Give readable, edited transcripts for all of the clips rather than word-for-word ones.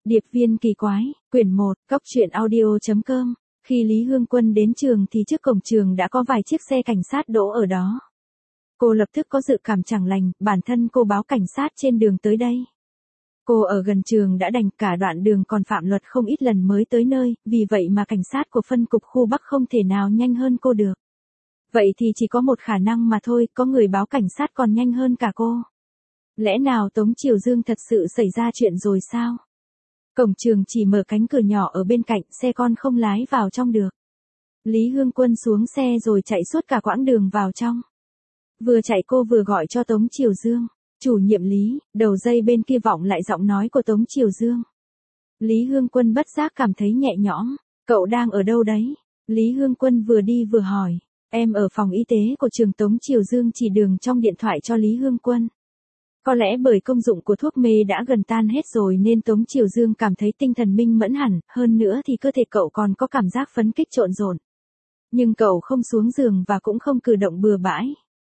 Điệp viên kỳ quái, quyển 1, cốc truyện audio.com. Khi Lý Hương Quân đến trường thì trước cổng trường đã có vài chiếc xe cảnh sát đỗ ở đó. Cô lập tức có dự cảm chẳng lành, bản thân cô báo cảnh sát trên đường tới đây. Cô ở gần trường đã đành, cả đoạn đường còn phạm luật không ít lần mới tới nơi, vì vậy mà cảnh sát của phân cục khu Bắc không thể nào nhanh hơn cô được. Vậy thì chỉ có một khả năng mà thôi, có người báo cảnh sát còn nhanh hơn cả cô. Lẽ nào Tống Triều Dương thật sự xảy ra chuyện rồi sao? Cổng trường chỉ mở cánh cửa nhỏ ở bên cạnh, xe con không lái vào trong được. Lý Hương Quân xuống xe rồi chạy suốt cả quãng đường vào trong. Vừa chạy cô vừa gọi cho Tống Triều Dương. Chủ nhiệm Lý, đầu dây bên kia vọng lại giọng nói của Tống Triều Dương. Lý Hương Quân bất giác cảm thấy nhẹ nhõm. Cậu đang ở đâu đấy? Lý Hương Quân vừa đi vừa hỏi. Em ở phòng y tế của trường. Tống Triều Dương chỉ đường trong điện thoại cho Lý Hương Quân. Có lẽ bởi công dụng của thuốc mê đã gần tan hết rồi nên Tống Triều Dương cảm thấy tinh thần minh mẫn hẳn, hơn nữa thì cơ thể cậu còn có cảm giác phấn kích trộn rộn. Nhưng cậu không xuống giường và cũng không cử động bừa bãi.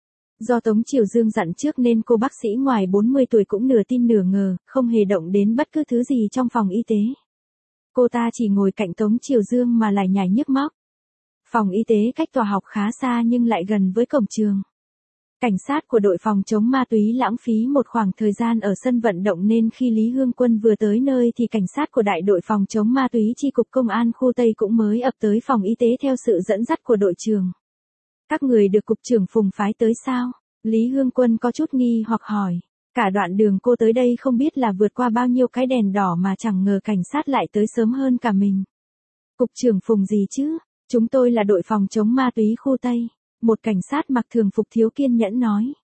Do Tống Triều Dương dặn trước nên cô bác sĩ ngoài 40 tuổi cũng nửa tin nửa ngờ, không hề động đến bất cứ thứ gì trong phòng y tế. Cô ta chỉ ngồi cạnh Tống Triều Dương mà lải nhải nhức móc. Phòng y tế cách tòa học khá xa nhưng lại gần với cổng trường. Cảnh sát của đội phòng chống ma túy lãng phí một khoảng thời gian ở sân vận động nên khi Lý Hương Quân vừa tới nơi thì cảnh sát của đại đội phòng chống ma túy chi cục công an khu Tây cũng mới ập tới phòng y tế theo sự dẫn dắt của đội trưởng. Các người được cục trưởng Phùng phái tới sao? Lý Hương Quân có chút nghi hoặc hỏi. Cả đoạn đường cô tới đây không biết là vượt qua bao nhiêu cái đèn đỏ mà chẳng ngờ cảnh sát lại tới sớm hơn cả mình. Cục trưởng Phùng gì chứ? Chúng tôi là đội phòng chống ma túy khu Tây. Một cảnh sát mặc thường phục thiếu kiên nhẫn nói.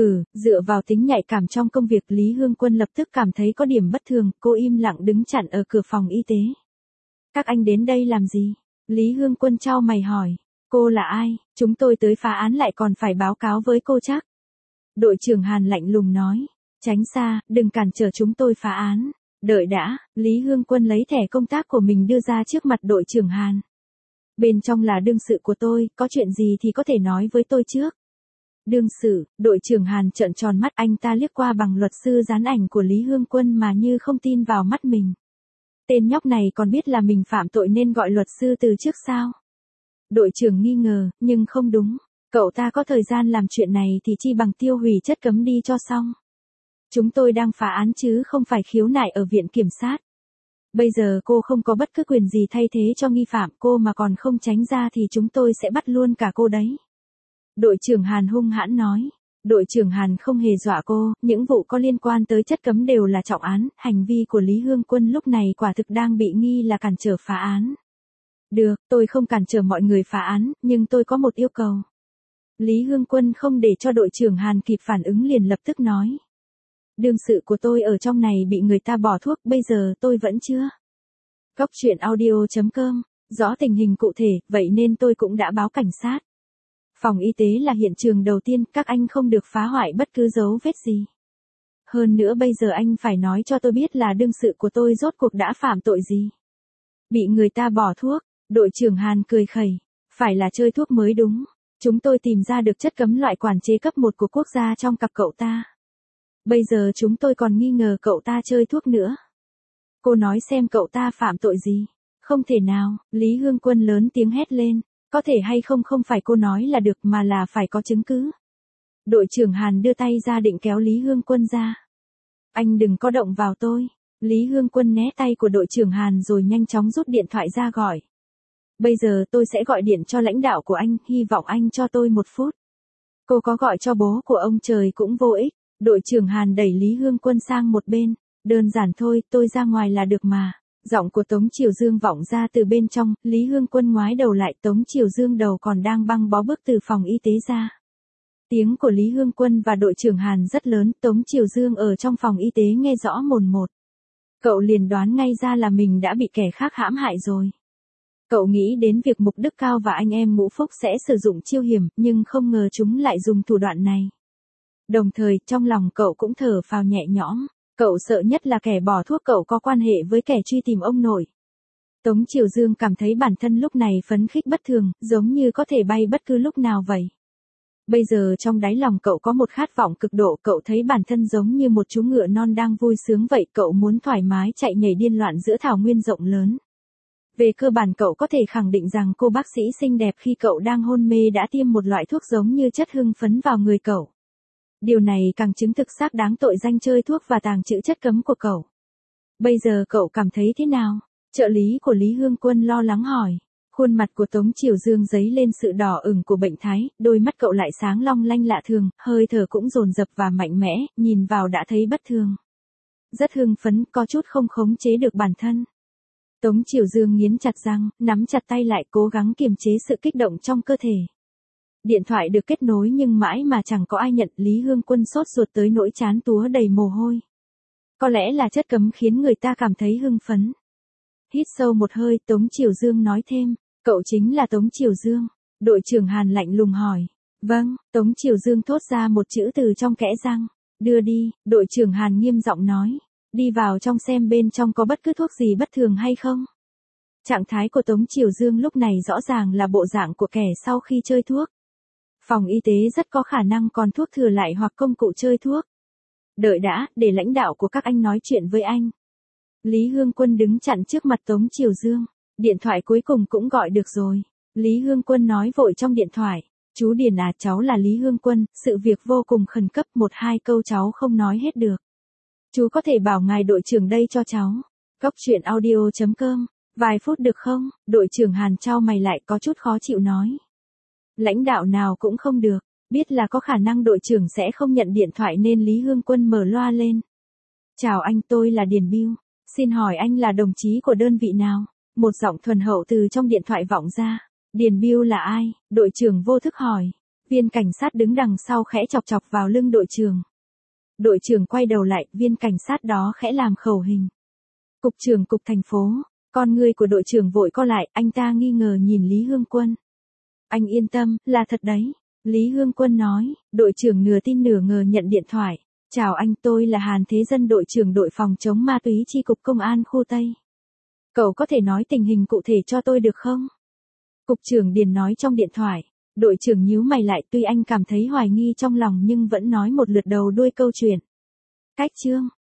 Dựa vào tính nhạy cảm trong công việc Lý Hương Quân lập tức cảm thấy có điểm bất thường, cô im lặng đứng chặn ở cửa phòng y tế. Các anh đến đây làm gì? Lý Hương Quân chau mày hỏi. Cô là ai? Chúng tôi tới phá án lại còn phải báo cáo với cô chắc. Đội trưởng Hàn lạnh lùng nói. Tránh xa, đừng cản trở chúng tôi phá án. Đợi đã, Lý Hương Quân lấy thẻ công tác của mình đưa ra trước mặt đội trưởng Hàn. Bên trong là đương sự của tôi, có chuyện gì thì có thể nói với tôi trước. Đương sự, đội trưởng Hàn trợn tròn mắt, anh ta liếc qua bằng luật sư dán ảnh của Lý Hương Quân mà như không tin vào mắt mình. Tên nhóc này còn biết là mình phạm tội nên gọi luật sư từ trước sao? Đội trưởng nghi ngờ, nhưng không đúng. Cậu ta có thời gian làm chuyện này thì chi bằng tiêu hủy chất cấm đi cho xong. Chúng tôi đang phá án chứ không phải khiếu nại ở viện kiểm sát. Bây giờ cô không có bất cứ quyền gì thay thế cho nghi phạm, cô mà còn không tránh ra thì chúng tôi sẽ bắt luôn cả cô đấy. Đội trưởng Hàn hung hãn nói. Đội trưởng Hàn không hề dọa cô, những vụ có liên quan tới chất cấm đều là trọng án, hành vi của Lý Hương Quân lúc này quả thực đang bị nghi là cản trở phá án. Được, tôi không cản trở mọi người phá án, nhưng tôi có một yêu cầu. Lý Hương Quân không để cho đội trưởng Hàn kịp phản ứng liền lập tức nói. Đương sự của tôi ở trong này bị người ta bỏ thuốc, bây giờ tôi vẫn chưa. cốc truyện audio.com, rõ tình hình cụ thể, vậy nên tôi cũng đã báo cảnh sát. Phòng y tế là hiện trường đầu tiên, các anh không được phá hoại bất cứ dấu vết gì. Hơn nữa bây giờ anh phải nói cho tôi biết là đương sự của tôi rốt cuộc đã phạm tội gì. Bị người ta bỏ thuốc, đội trưởng Hàn cười khẩy, phải là chơi thuốc mới đúng. Chúng tôi tìm ra được chất cấm loại quản chế cấp 1 của quốc gia trong cặp cậu ta. Bây giờ chúng tôi còn nghi ngờ cậu ta chơi thuốc nữa. Cô nói xem cậu ta phạm tội gì? Không thể nào, Lý Hương Quân lớn tiếng hét lên. Có thể hay không không phải cô nói là được mà là phải có chứng cứ. Đội trưởng Hàn đưa tay ra định kéo Lý Hương Quân ra. Anh đừng có động vào tôi. Lý Hương Quân né tay của đội trưởng Hàn rồi nhanh chóng rút điện thoại ra gọi. Bây giờ tôi sẽ gọi điện cho lãnh đạo của anh, hy vọng anh cho tôi 1 phút. Cô có gọi cho bố của ông trời cũng vô ích. Đội trưởng Hàn đẩy Lý Hương Quân sang một bên. Đơn giản thôi, tôi ra ngoài là được mà. Giọng của Tống Triều Dương vọng ra từ bên trong, Lý Hương Quân ngoái đầu lại, Tống Triều Dương đầu còn đang băng bó bước từ phòng y tế ra. Tiếng của Lý Hương Quân và đội trưởng Hàn rất lớn, Tống Triều Dương ở trong phòng y tế nghe rõ mồn một. Cậu liền đoán ngay ra là mình đã bị kẻ khác hãm hại rồi. Cậu nghĩ đến việc Mục Đức Cao và anh em Ngũ Phúc sẽ sử dụng chiêu hiểm, nhưng không ngờ chúng lại dùng thủ đoạn này. Đồng thời, trong lòng cậu cũng thở phào nhẹ nhõm. Cậu sợ nhất là kẻ bỏ thuốc cậu có quan hệ với kẻ truy tìm ông nội. Tống Triều Dương cảm thấy bản thân lúc này phấn khích bất thường, giống như có thể bay bất cứ lúc nào vậy. Bây giờ trong đáy lòng cậu có một khát vọng cực độ, cậu thấy bản thân giống như một chú ngựa non đang vui sướng vậy, cậu muốn thoải mái chạy nhảy điên loạn giữa thảo nguyên rộng lớn. Về cơ bản cậu có thể khẳng định rằng cô bác sĩ xinh đẹp khi cậu đang hôn mê đã tiêm một loại thuốc giống như chất hưng phấn vào người cậu. Điều này càng chứng thực xác đáng tội danh chơi thuốc và tàng trữ chất cấm của cậu. Bây giờ cậu cảm thấy thế nào? Trợ lý của Lý Hương Quân lo lắng hỏi. Khuôn mặt của Tống Triều Dương dấy lên sự đỏ ửng của bệnh thái, đôi mắt cậu lại sáng long lanh lạ thường, hơi thở cũng dồn dập và mạnh mẽ, nhìn vào đã thấy bất thường. Rất hưng phấn, có chút không khống chế được bản thân. Tống Triều Dương nghiến chặt răng, nắm chặt tay lại cố gắng kiềm chế sự kích động trong cơ thể. Điện thoại được kết nối nhưng mãi mà chẳng có ai nhận, Lý Hương Quân sốt ruột tới nỗi trán túa đầy mồ hôi. Có lẽ là chất cấm khiến người ta cảm thấy hưng phấn. Hít sâu một hơi, Tống Triều Dương nói thêm, cậu chính là Tống Triều Dương. Đội trưởng Hàn lạnh lùng hỏi. Vâng, Tống Triều Dương thốt ra một chữ từ trong kẽ răng. Đưa đi, đội trưởng Hàn nghiêm giọng nói. Đi vào trong xem bên trong có bất cứ thuốc gì bất thường hay không. Trạng thái của Tống Triều Dương lúc này rõ ràng là bộ dạng của kẻ sau khi chơi thuốc. Phòng y tế rất có khả năng còn thuốc thừa lại hoặc công cụ chơi thuốc. Đợi đã, để lãnh đạo của các anh nói chuyện với anh. Lý Hương Quân đứng chặn trước mặt Tống Triều Dương. Điện thoại cuối cùng cũng gọi được rồi. Lý Hương Quân nói vội trong điện thoại. Chú Điền à, cháu là Lý Hương Quân, sự việc vô cùng khẩn cấp, 1-2 câu cháu không nói hết được. Chú có thể bảo ngài đội trưởng đây cho cháu. Cóc truyện audio.com. Vài phút được không? Đội trưởng Hàn chau mày lại có chút khó chịu nói. Lãnh đạo nào cũng không được. Biết là có khả năng đội trưởng sẽ không nhận điện thoại nên Lý Hương Quân mở loa lên. Chào anh, tôi là Điền Bưu. Xin hỏi anh là đồng chí của đơn vị nào? Một giọng thuần hậu từ trong điện thoại vọng ra. Điền Bưu là ai? Đội trưởng vô thức hỏi. Viên cảnh sát đứng đằng sau khẽ chọc chọc vào lưng đội trưởng. Đội trưởng quay đầu lại, viên cảnh sát đó khẽ làm khẩu hình. Cục trưởng cục thành phố. Con ngươi của đội trưởng vội co lại, anh ta nghi ngờ nhìn Lý Hương Quân. Anh yên tâm, là thật đấy. Lý Hương Quân nói, đội trưởng nửa tin nửa ngờ nhận điện thoại. Chào anh, tôi là Hàn Thế Dân, đội trưởng đội phòng chống ma túy chi cục công an khu Tây. Cậu có thể nói tình hình cụ thể cho tôi được không? Cục trưởng Điền nói trong điện thoại. Đội trưởng nhíu mày lại, tuy anh cảm thấy hoài nghi trong lòng nhưng vẫn nói một lượt đầu đuôi câu chuyện. Cách chương.